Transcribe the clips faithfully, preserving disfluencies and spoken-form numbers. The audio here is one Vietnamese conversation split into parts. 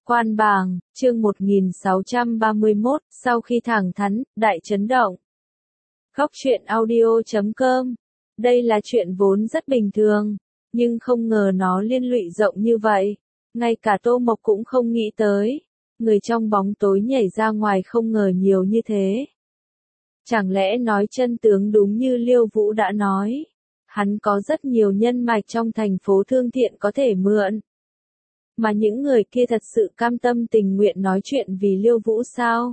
Quan Bàng, chương một nghìn sáu trăm ba mươi mốt, sau khi thẳng thắn, đại chấn động. Góc truyện audio chấm com. Đây là chuyện vốn rất bình thường, nhưng không ngờ nó liên lụy rộng như vậy. Ngay cả Tô Mộc cũng không nghĩ tới. Người trong bóng tối nhảy ra ngoài không ngờ nhiều như thế. Chẳng lẽ nói chân tướng đúng như Liêu Vũ đã nói. Hắn có rất nhiều nhân mạch trong thành phố Thương Thiện có thể mượn. Mà những người kia thật sự cam tâm tình nguyện nói chuyện vì Liêu Vũ sao?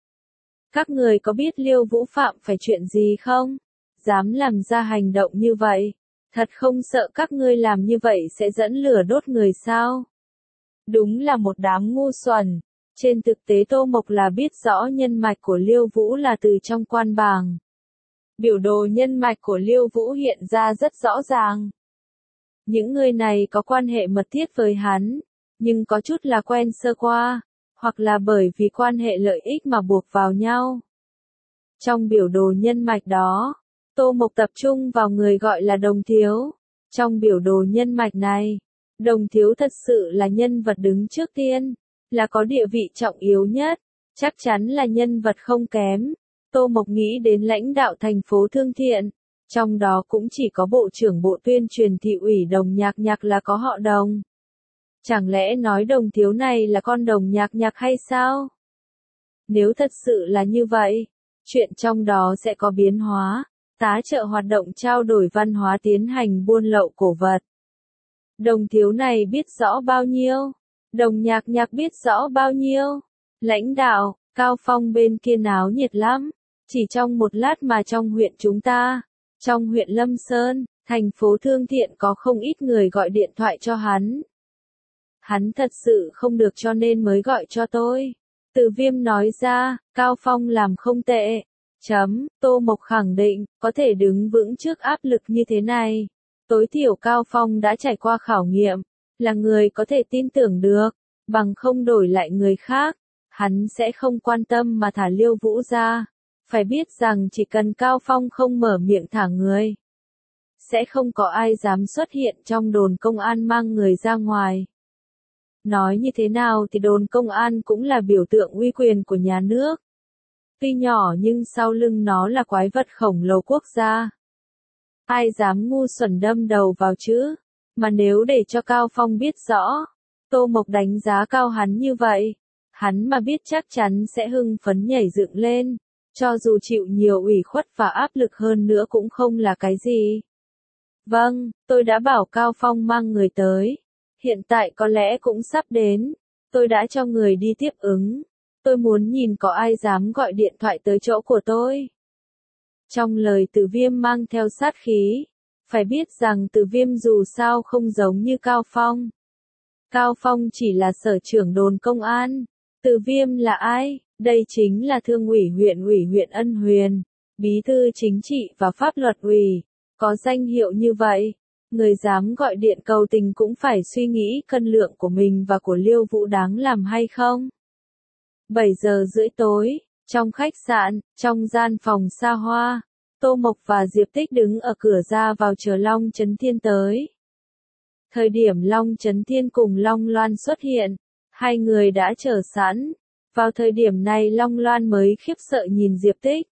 Các người có biết Liêu Vũ phạm phải chuyện gì không? Dám làm ra hành động như vậy? Thật không sợ các ngươi làm như vậy sẽ dẫn lửa đốt người sao? Đúng là một đám ngu xuẩn. Trên thực tế Tô Mộc là biết rõ nhân mạch của Liêu Vũ là từ trong Quan Bàng. Biểu đồ nhân mạch của Liêu Vũ hiện ra rất rõ ràng. Những người này có quan hệ mật thiết với hắn, nhưng có chút là quen sơ qua, hoặc là bởi vì quan hệ lợi ích mà buộc vào nhau. Trong biểu đồ nhân mạch đó, Tô Mộc tập trung vào người gọi là Đồng Thiếu. Trong biểu đồ nhân mạch này, Đồng Thiếu thật sự là nhân vật đứng trước tiên, là có địa vị trọng yếu nhất, chắc chắn là nhân vật không kém. Tô Mộc nghĩ đến lãnh đạo thành phố Thương Thiện, trong đó cũng chỉ có Bộ trưởng Bộ Tuyên truyền Thị ủy Đồng Nhạc Nhạc là có họ Đồng. Chẳng lẽ nói Đồng Thiếu này là con Đồng Nhạc Nhạc hay sao? Nếu thật sự là như vậy, chuyện trong đó sẽ có biến hóa, tá trợ hoạt động trao đổi văn hóa tiến hành buôn lậu cổ vật. Đồng Thiếu này biết rõ bao nhiêu? Đồng Nhạc Nhạc biết rõ bao nhiêu? Lãnh đạo, Cao Phong bên kia náo nhiệt lắm. Chỉ trong một lát mà trong huyện chúng ta, trong huyện Lâm Sơn, thành phố Thương Thiện có không ít người gọi điện thoại cho hắn. Hắn thật sự không được cho nên mới gọi cho tôi. Từ Viêm nói ra, Cao Phong làm không tệ. Chấm, Tô Mộc khẳng định, có thể đứng vững trước áp lực như thế này. Tối thiểu Cao Phong đã trải qua khảo nghiệm, là người có thể tin tưởng được, bằng không đổi lại người khác, hắn sẽ không quan tâm mà thả Liêu Vũ ra. Phải biết rằng chỉ cần Cao Phong không mở miệng thả người, sẽ không có ai dám xuất hiện trong đồn công an mang người ra ngoài. Nói như thế nào thì đồn công an cũng là biểu tượng uy quyền của nhà nước. Tuy nhỏ nhưng sau lưng nó là quái vật khổng lồ quốc gia. Ai dám ngu xuẩn đâm đầu vào chứ? Mà nếu để cho Cao Phong biết rõ, Tô Mộc đánh giá cao hắn như vậy, hắn mà biết chắc chắn sẽ hưng phấn nhảy dựng lên. Cho dù chịu nhiều ủy khuất và áp lực hơn nữa cũng không là cái gì. Vâng, tôi đã bảo Cao Phong mang người tới. Hiện tại có lẽ cũng sắp đến. Tôi đã cho người đi tiếp ứng. Tôi muốn nhìn có ai dám gọi điện thoại tới chỗ của tôi. Trong lời Từ Viêm mang theo sát khí. Phải biết rằng Từ Viêm dù sao không giống như Cao Phong. Cao Phong chỉ là sở trưởng đồn công an. Từ Viêm là ai? Đây chính là Thương ủy huyện ủy huyện Ân Huyền, bí thư chính trị và pháp luật ủy, có danh hiệu như vậy, người dám gọi điện cầu tình cũng phải suy nghĩ cân lượng của mình và của Liêu Vũ đáng làm hay không. bảy giờ rưỡi tối, trong khách sạn, trong gian phòng xa hoa, Tô Mộc và Diệp Tích đứng ở cửa ra vào chờ Long Chấn Thiên tới. Thời điểm Long Chấn Thiên cùng Long Loan xuất hiện, hai người đã chờ sẵn. Vào thời điểm này Long Loan mới khiếp sợ nhìn Diệp Tích.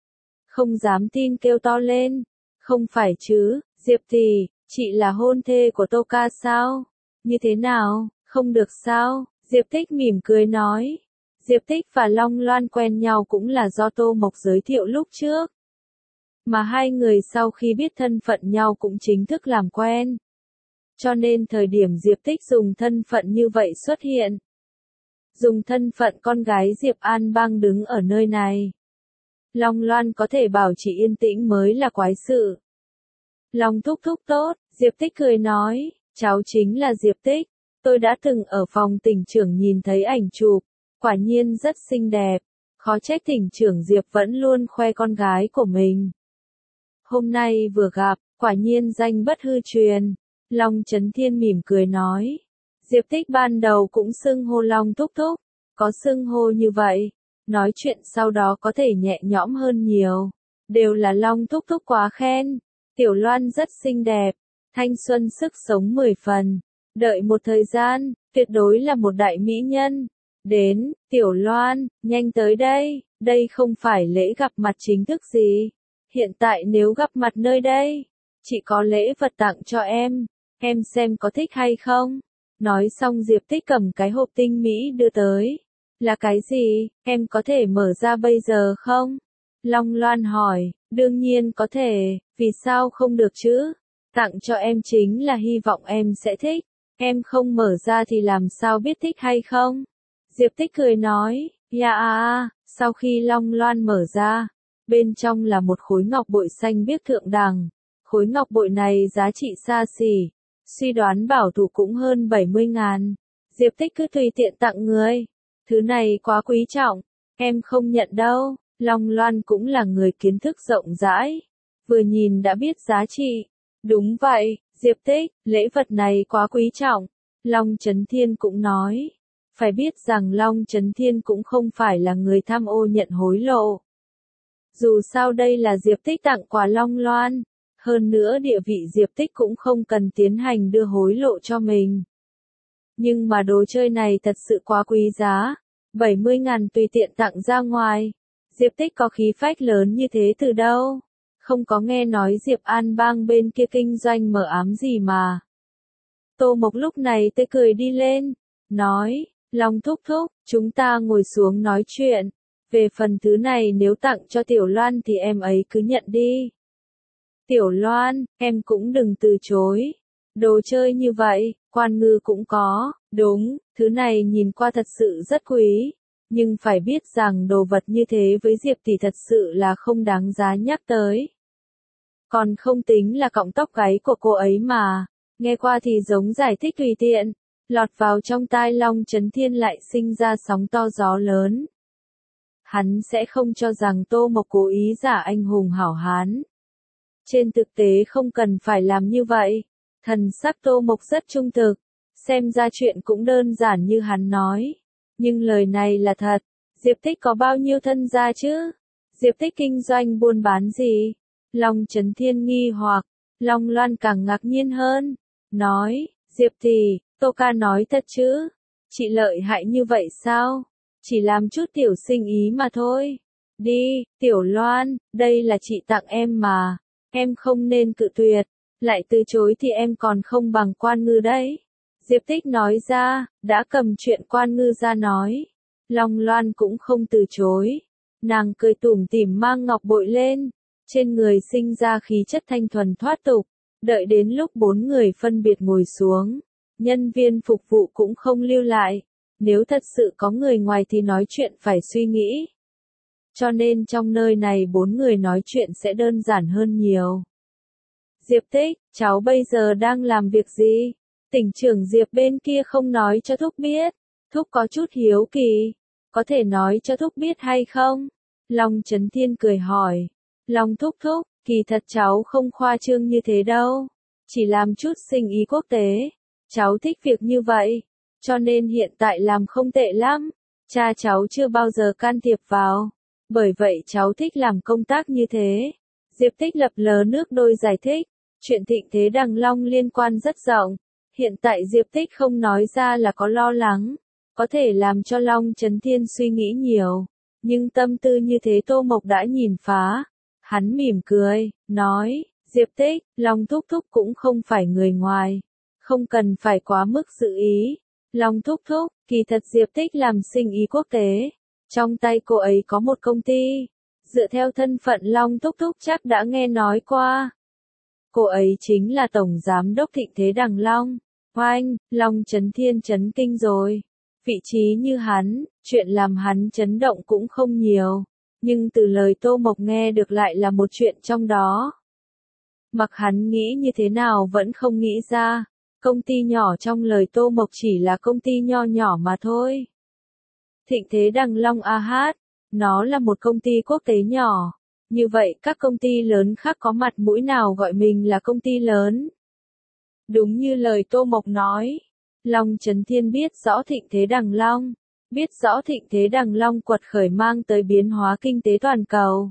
Không dám tin kêu to lên. Không phải chứ, Diệp tỷ, chị là hôn thê của Tô ca sao? Như thế nào, không được sao? Diệp Tích mỉm cười nói. Diệp Tích và Long Loan quen nhau cũng là do Tô Mộc giới thiệu lúc trước. Mà hai người sau khi biết thân phận nhau cũng chính thức làm quen. Cho nên thời điểm Diệp Tích dùng thân phận như vậy xuất hiện. Dùng thân phận con gái Diệp An Bang đứng ở nơi này. Long Loan có thể bảo chỉ yên tĩnh mới là quái sự. Long thúc thúc tốt, Diệp Tích cười nói, cháu chính là Diệp Tích. Tôi đã từng ở phòng tỉnh trưởng nhìn thấy ảnh chụp, quả nhiên rất xinh đẹp. Khó trách tỉnh trưởng Diệp vẫn luôn khoe con gái của mình. Hôm nay vừa gặp, quả nhiên danh bất hư truyền. Long Chấn Thiên mỉm cười nói. Diệp Tích ban đầu cũng xưng hô Long thúc thúc, có xưng hô như vậy, nói chuyện sau đó có thể nhẹ nhõm hơn nhiều, đều là Long thúc thúc quá khen, Tiểu Loan rất xinh đẹp, thanh xuân sức sống mười phần, Đợi một thời gian, tuyệt đối là một đại mỹ nhân. Đến, Tiểu Loan, nhanh tới đây, đây không phải lễ gặp mặt chính thức gì. Hiện tại nếu gặp mặt nơi đây, chị có lễ vật tặng cho em, em xem có thích hay không. Nói xong Diệp Tích cầm cái hộp tinh mỹ đưa tới. Là cái gì, em có thể mở ra bây giờ không? Long Loan hỏi, đương nhiên có thể, vì sao không được chứ? Tặng cho em chính là hy vọng em sẽ thích, em không mở ra thì làm sao biết thích hay không? Diệp Tích cười nói, dạ à, sau khi Long Loan mở ra, bên trong là một khối ngọc bội xanh biếc thượng đẳng. Khối ngọc bội này giá trị xa xỉ, suy đoán bảo thủ cũng hơn bảy mươi ngàn. Diệp Tích cứ tùy tiện tặng người. Thứ này quá quý trọng, em không nhận đâu. Long Loan cũng là người kiến thức rộng rãi, vừa nhìn đã biết giá trị. Đúng vậy, Diệp Tích, lễ vật này quá quý trọng. Long Chấn Thiên cũng nói, phải biết rằng Long Chấn Thiên cũng không phải là người tham ô nhận hối lộ. Dù sao đây là Diệp Tích tặng quà Long Loan, hơn nữa địa vị Diệp Tích cũng không cần tiến hành đưa hối lộ cho mình. Nhưng mà đồ chơi này thật sự quá quý giá, bảy mươi ngàn tùy tiện tặng ra ngoài. Diệp Tích có khí phách lớn như thế từ đâu? Không có nghe nói Diệp An Bang bên kia kinh doanh mờ ám gì mà. Tô Mộc lúc này tươi cười đi lên, nói, Long thúc thúc, chúng ta ngồi xuống nói chuyện. Về phần thứ này nếu tặng cho Tiểu Loan thì em ấy cứ nhận đi. Tiểu Loan, em cũng đừng từ chối. Đồ chơi như vậy, Quan Ngư cũng có, đúng, thứ này nhìn qua thật sự rất quý. Nhưng phải biết rằng đồ vật như thế với Diệp thì thật sự là không đáng giá nhắc tới. Còn không tính là cọng tóc gáy của cô ấy mà, nghe qua thì giống giải thích tùy tiện, lọt vào trong tai Long Chấn Thiên lại sinh ra sóng to gió lớn. Hắn sẽ không cho rằng Tô Mộc cố ý giả anh hùng hảo hán. Trên thực tế không cần phải làm như vậy. Thần sắc Tô Mộc rất trung thực, xem ra chuyện cũng đơn giản như hắn nói. Nhưng lời này là thật, Diệp Tích có bao nhiêu thân gia chứ? Diệp Tích kinh doanh buôn bán gì? Long Chấn Thiên nghi hoặc, Long Loan càng ngạc nhiên hơn, nói, Diệp tỷ, Tô ca nói thật chứ? Chị lợi hại như vậy sao? Chỉ làm chút tiểu sinh ý mà thôi. Đi, Tiểu Loan, đây là chị tặng em mà, em không nên cự tuyệt, lại từ chối thì em còn không bằng Quan Ngư đấy. Diệp Tích nói ra, đã cầm chuyện Quan Ngư ra nói. Long Loan cũng không từ chối. Nàng cười tủm tỉm mang ngọc bội lên. Trên người sinh ra khí chất thanh thuần thoát tục. Đợi đến lúc bốn người phân biệt ngồi xuống. Nhân viên phục vụ cũng không lưu lại. Nếu thật sự có người ngoài thì nói chuyện phải suy nghĩ. Cho nên trong nơi này bốn người nói chuyện sẽ đơn giản hơn nhiều. Diệp Tích, cháu bây giờ đang làm việc gì? Tỉnh trưởng Diệp bên kia không nói cho Thúc biết. Thúc có chút hiếu kỳ. Có thể nói cho Thúc biết hay không? Long Chấn Thiên cười hỏi. Long thúc thúc, kỳ thật cháu không khoa trương như thế đâu. Chỉ làm chút sinh ý quốc tế. Cháu thích việc như vậy. Cho nên hiện tại làm không tệ lắm. Cha cháu chưa bao giờ can thiệp vào. Bởi vậy cháu thích làm công tác như thế. Diệp Tích lập lờ nước đôi giải thích. Chuyện Thịnh Thế Đằng Long liên quan rất rộng. Hiện tại Diệp Tích không nói ra là có lo lắng. Có thể làm cho Long Chấn Thiên suy nghĩ nhiều. Nhưng tâm tư như thế Tô Mộc đã nhìn phá. Hắn mỉm cười, nói, Diệp Tích, Long thúc thúc cũng không phải người ngoài. Không cần phải quá mức dự ý. Long thúc thúc, kỳ thật Diệp Tích làm sinh ý quốc tế. Trong tay cô ấy có một công ty. Dựa theo thân phận Long thúc thúc chắc đã nghe nói qua. Cô ấy chính là Tổng Giám đốc Thịnh Thế Đằng Long. Oanh, Long Chấn Thiên chấn kinh rồi. Vị trí như hắn, chuyện làm hắn chấn động cũng không nhiều. Nhưng từ lời Tô Mộc nghe được lại là một chuyện trong đó. Mặc hắn nghĩ như thế nào vẫn không nghĩ ra. Công ty nhỏ trong lời Tô Mộc chỉ là công ty nho nhỏ mà thôi. Thịnh Thế Đằng Long a hát, nó là một công ty quốc tế nhỏ. Như vậy các công ty lớn khác có mặt mũi nào gọi mình là công ty lớn? Đúng như lời Tô Mộc nói. Long Chấn Thiên biết rõ Thịnh Thế Đằng Long. Biết rõ Thịnh Thế Đằng Long quật khởi mang tới biến hóa kinh tế toàn cầu.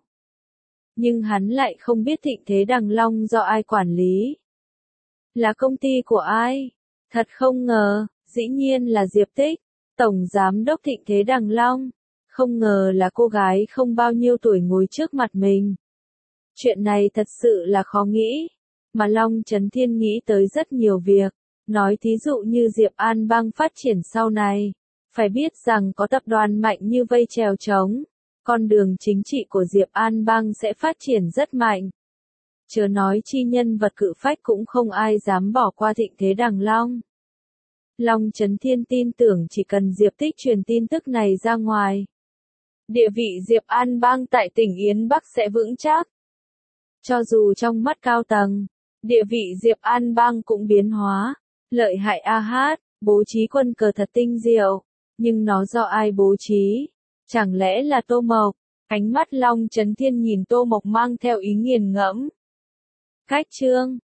Nhưng hắn lại không biết Thịnh Thế Đằng Long do ai quản lý. Là công ty của ai? Thật không ngờ, dĩ nhiên là Diệp Tích, Tổng Giám đốc Thịnh Thế Đằng Long. Không ngờ là cô gái không bao nhiêu tuổi ngồi trước mặt mình. Chuyện này thật sự là khó nghĩ. Mà Long Chấn Thiên nghĩ tới rất nhiều việc. Nói thí dụ như Diệp An Bang phát triển sau này. Phải biết rằng có tập đoàn mạnh như vây chèo trống. Con đường chính trị của Diệp An Bang sẽ phát triển rất mạnh. Chớ nói chi nhân vật cự phách cũng không ai dám bỏ qua Thịnh Thế Đằng Long. Long Chấn Thiên tin tưởng chỉ cần Diệp Tích truyền tin tức này ra ngoài. Địa vị Diệp An Bang tại tỉnh Yến Bắc sẽ vững chắc. Cho dù trong mắt cao tầng, địa vị Diệp An Bang cũng biến hóa. Lợi hại a hát, bố trí quân cờ thật tinh diệu. Nhưng nó do ai bố trí? Chẳng lẽ là Tô Mộc? Ánh mắt Long Chấn Thiên nhìn Tô Mộc mang theo ý nghiền ngẫm. Cách chương